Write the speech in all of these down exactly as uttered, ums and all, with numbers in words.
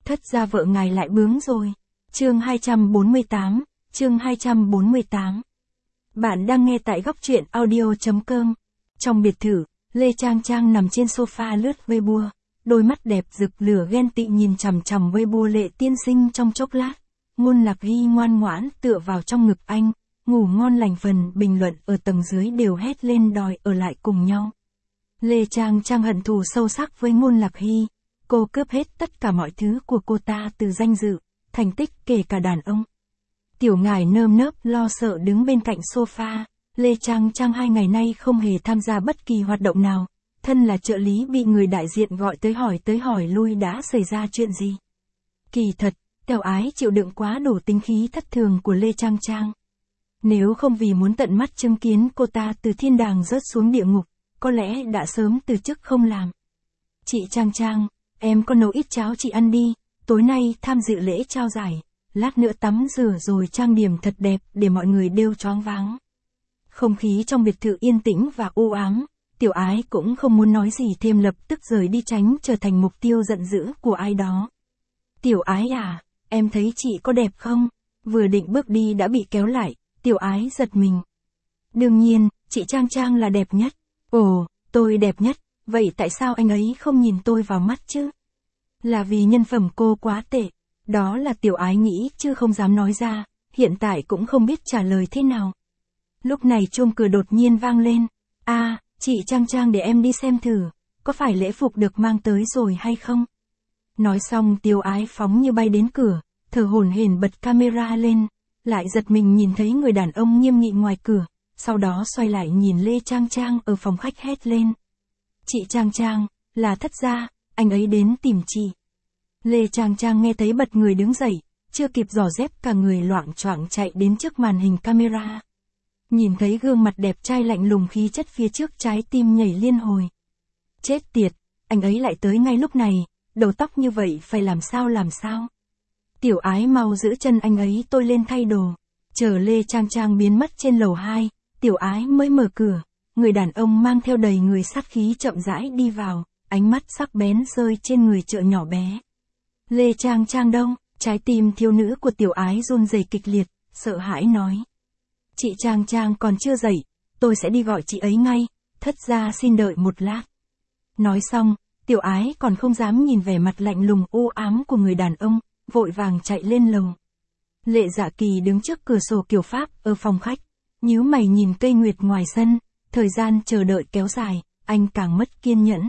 Thất gia vợ ngài lại bướng rồi. Chương hai trăm bốn mươi tám, chương hai trăm bốn mươi tám. Bạn đang nghe tại góc truyện audio chấm com. Trong biệt thự, Lê Trang Trang nằm trên sofa lướt Weibo, đôi mắt đẹp rực lửa ghen tị nhìn chằm chằm Weibo Lệ tiên sinh trong chốc lát. Ngôn Lạc Hy ngoan ngoãn tựa vào trong ngực anh, ngủ ngon lành, phần bình luận ở tầng dưới đều hét lên đòi ở lại cùng nhau. Lê Trang Trang hận thù sâu sắc với Ngôn Lạc Hy, cô cướp hết tất cả mọi thứ của cô ta, từ danh dự, thành tích, kể cả đàn ông. Tiểu Ngải nơm nớp lo sợ đứng bên cạnh sofa. Lê Trang Trang hai ngày nay không hề tham gia bất kỳ hoạt động nào, thân là trợ lý bị người đại diện gọi tới hỏi tới hỏi lui đã xảy ra chuyện gì. Kỳ thật, Tiểu Ái chịu đựng quá đủ tính khí thất thường của Lê Trang Trang. Nếu không vì muốn tận mắt chứng kiến cô ta từ thiên đàng rớt xuống địa ngục, có lẽ đã sớm từ chức không làm. Chị Trang Trang, em có nấu ít cháo chị ăn đi, tối nay tham dự lễ trao giải, lát nữa tắm rửa rồi trang điểm thật đẹp để mọi người đều choáng váng. Không khí trong biệt thự yên tĩnh và u ám, Tiểu Ái cũng không muốn nói gì thêm, lập tức rời đi tránh trở thành mục tiêu giận dữ của ai đó. Tiểu Ái à, em thấy chị có đẹp không? Vừa định bước đi đã bị kéo lại, Tiểu Ái giật mình. Đương nhiên, chị Trang Trang là đẹp nhất. Ồ, tôi đẹp nhất, vậy tại sao anh ấy không nhìn tôi vào mắt chứ? Là vì nhân phẩm cô quá tệ. Đó là Tiểu Ái nghĩ chứ không dám nói ra, hiện tại cũng không biết trả lời thế nào. Lúc này chuông cửa đột nhiên vang lên. A, à, chị Trang Trang để em đi xem thử, có phải lễ phục được mang tới rồi hay không? Nói xong Tiểu Ái phóng như bay đến cửa, thở hổn hển bật camera lên, lại giật mình nhìn thấy người đàn ông nghiêm nghị ngoài cửa, sau đó xoay lại nhìn Lê Trang Trang ở phòng khách hét lên. Chị Trang Trang, là Thất gia, anh ấy đến tìm chị. Lê Trang Trang nghe thấy bật người đứng dậy, chưa kịp giỏ dép cả người loạng choạng chạy đến trước màn hình camera. Nhìn thấy gương mặt đẹp trai lạnh lùng khí chất phía trước, trái tim nhảy liên hồi. Chết tiệt, anh ấy lại tới ngay lúc này, đầu tóc như vậy phải làm sao làm sao. Tiểu Ái mau giữ chân anh ấy, tôi lên thay đồ. Chờ Lê Trang Trang biến mất trên lầu hai, Tiểu Ái mới mở cửa, người đàn ông mang theo đầy người sát khí chậm rãi đi vào, ánh mắt sắc bén rơi trên người chợ nhỏ bé. Lê Trang Trang đâu? Trái tim thiếu nữ của Tiểu Ái run rẩy kịch liệt, sợ hãi nói. Chị Trang Trang còn chưa dậy, tôi sẽ đi gọi chị ấy ngay, Thất gia xin đợi một lát. Nói xong, Tiểu Ái còn không dám nhìn vẻ mặt lạnh lùng u ám của người đàn ông, vội vàng chạy lên lầu. Lệ Dạ Kỳ đứng trước cửa sổ kiểu Pháp ở phòng khách, nhíu mày nhìn cây nguyệt ngoài sân, thời gian chờ đợi kéo dài, anh càng mất kiên nhẫn.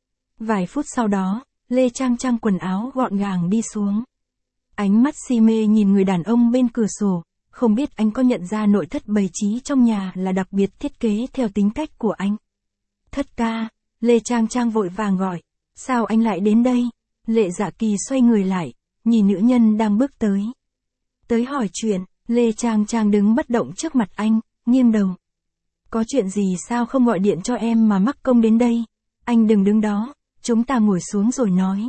Vài phút sau đó, Lê Trang Trang quần áo gọn gàng đi xuống. Ánh mắt si mê nhìn người đàn ông bên cửa sổ, không biết anh có nhận ra nội thất bày trí trong nhà là đặc biệt thiết kế theo tính cách của anh. Thất ca, Lê Trang Trang vội vàng gọi, sao anh lại đến đây? Lệ Dạ Kỳ xoay người lại, nhìn nữ nhân đang bước tới. Tới hỏi chuyện, Lê Trang Trang đứng bất động trước mặt anh, nghiêng đầu. Có chuyện gì sao không gọi điện cho em mà mắc công đến đây? Anh đừng đứng đó, chúng ta ngồi xuống rồi nói.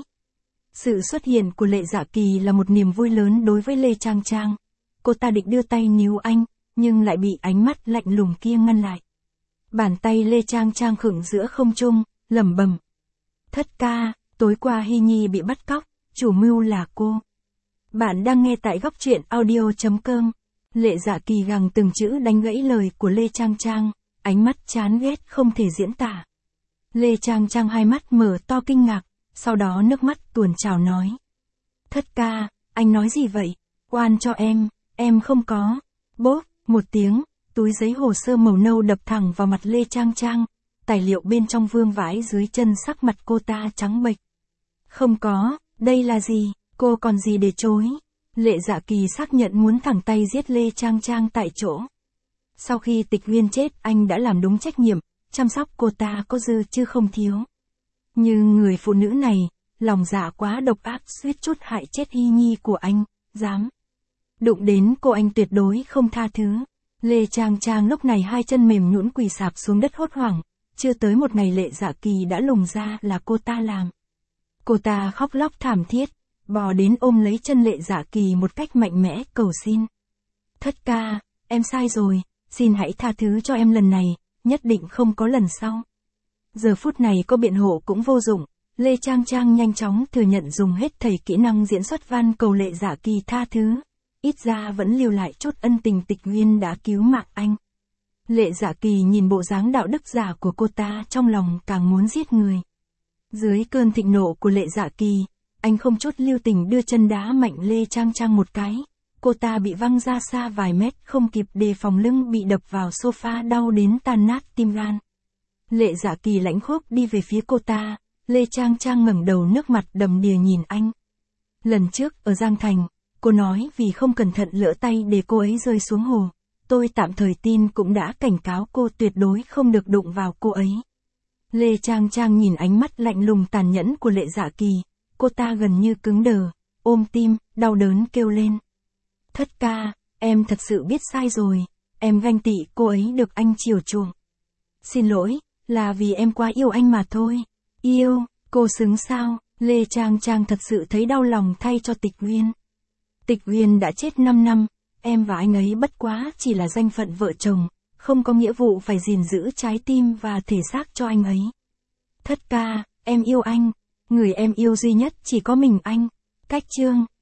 Sự xuất hiện của Lệ Dạ Kỳ là một niềm vui lớn đối với Lê Trang Trang. Cô ta định đưa tay níu anh, nhưng lại bị ánh mắt lạnh lùng kia ngăn lại. Bàn tay Lê Trang Trang khựng giữa không trung, lẩm bẩm. Thất ca, tối qua Hy Nhi bị bắt cóc, chủ mưu là cô. Bạn đang nghe tại góc truyện audio chấm com. Lệ Dạ Kỳ gằn từng chữ đánh gãy lời của Lê Trang Trang, ánh mắt chán ghét không thể diễn tả. Lê Trang Trang hai mắt mở to kinh ngạc, sau đó nước mắt tuôn trào nói. Thất ca, anh nói gì vậy? Oan cho em, em không có. Bốp, một tiếng, túi giấy hồ sơ màu nâu đập thẳng vào mặt Lê Trang Trang, tài liệu bên trong vương vãi dưới chân, sắc mặt cô ta trắng bệch. Không có, đây là gì, cô còn gì để chối? Lệ Dạ Kỳ xác nhận muốn thẳng tay giết Lê Trang Trang tại chỗ. Sau khi Tịch Huyên chết, anh đã làm đúng trách nhiệm, chăm sóc cô ta có dư chứ không thiếu. Nhưng người phụ nữ này, lòng dạ quá độc ác, suýt chút hại chết Hy Nhi của anh, dám đụng đến cô anh tuyệt đối không tha thứ. Lê Trang Trang lúc này hai chân mềm nhũn quỳ sạp xuống đất hốt hoảng, chưa tới một ngày Lệ Dạ Kỳ đã lùng ra là cô ta làm. Cô ta khóc lóc thảm thiết, bò đến ôm lấy chân Lệ Dạ Kỳ một cách mạnh mẽ cầu xin. Thất ca, em sai rồi, xin hãy tha thứ cho em lần này, nhất định không có lần sau. Giờ phút này có biện hộ cũng vô dụng, Lê Trang Trang nhanh chóng thừa nhận dùng hết thầy kỹ năng diễn xuất van cầu Lệ Dạ Kỳ tha thứ. Ít ra vẫn lưu lại chút ân tình Tịch Uyên đã cứu mạng anh. Lệ Dạ Kỳ nhìn bộ dáng đạo đức giả của cô ta trong lòng càng muốn giết người. Dưới cơn thịnh nộ của Lệ Dạ Kỳ, anh không chút lưu tình đưa chân đá mạnh Lê Trang Trang một cái. Cô ta bị văng ra xa vài mét, không kịp đề phòng lưng bị đập vào sofa đau đến tan nát tim gan. Lệ Dạ Kỳ lãnh khốc đi về phía cô ta, Lê Trang Trang ngẩng đầu nước mặt đầm đìa nhìn anh. Lần trước ở Giang Thành, cô nói vì không cẩn thận lỡ tay để cô ấy rơi xuống hồ. Tôi tạm thời tin cũng đã cảnh cáo cô tuyệt đối không được đụng vào cô ấy. Lê Trang Trang nhìn ánh mắt lạnh lùng tàn nhẫn của Lệ Dạ Kỳ, cô ta gần như cứng đờ, ôm tim, đau đớn kêu lên. Thất ca, em thật sự biết sai rồi, em ganh tị cô ấy được anh chiều chuộng. Xin lỗi, là vì em quá yêu anh mà thôi. Yêu, cô xứng sao? Lê Trang Trang thật sự thấy đau lòng thay cho Tịch Uyên. Tịch Uyên đã chết năm năm, em và anh ấy bất quá chỉ là danh phận vợ chồng, không có nghĩa vụ phải gìn giữ trái tim và thể xác cho anh ấy. Thất ca, em yêu anh, người em yêu duy nhất chỉ có mình anh. Cách chương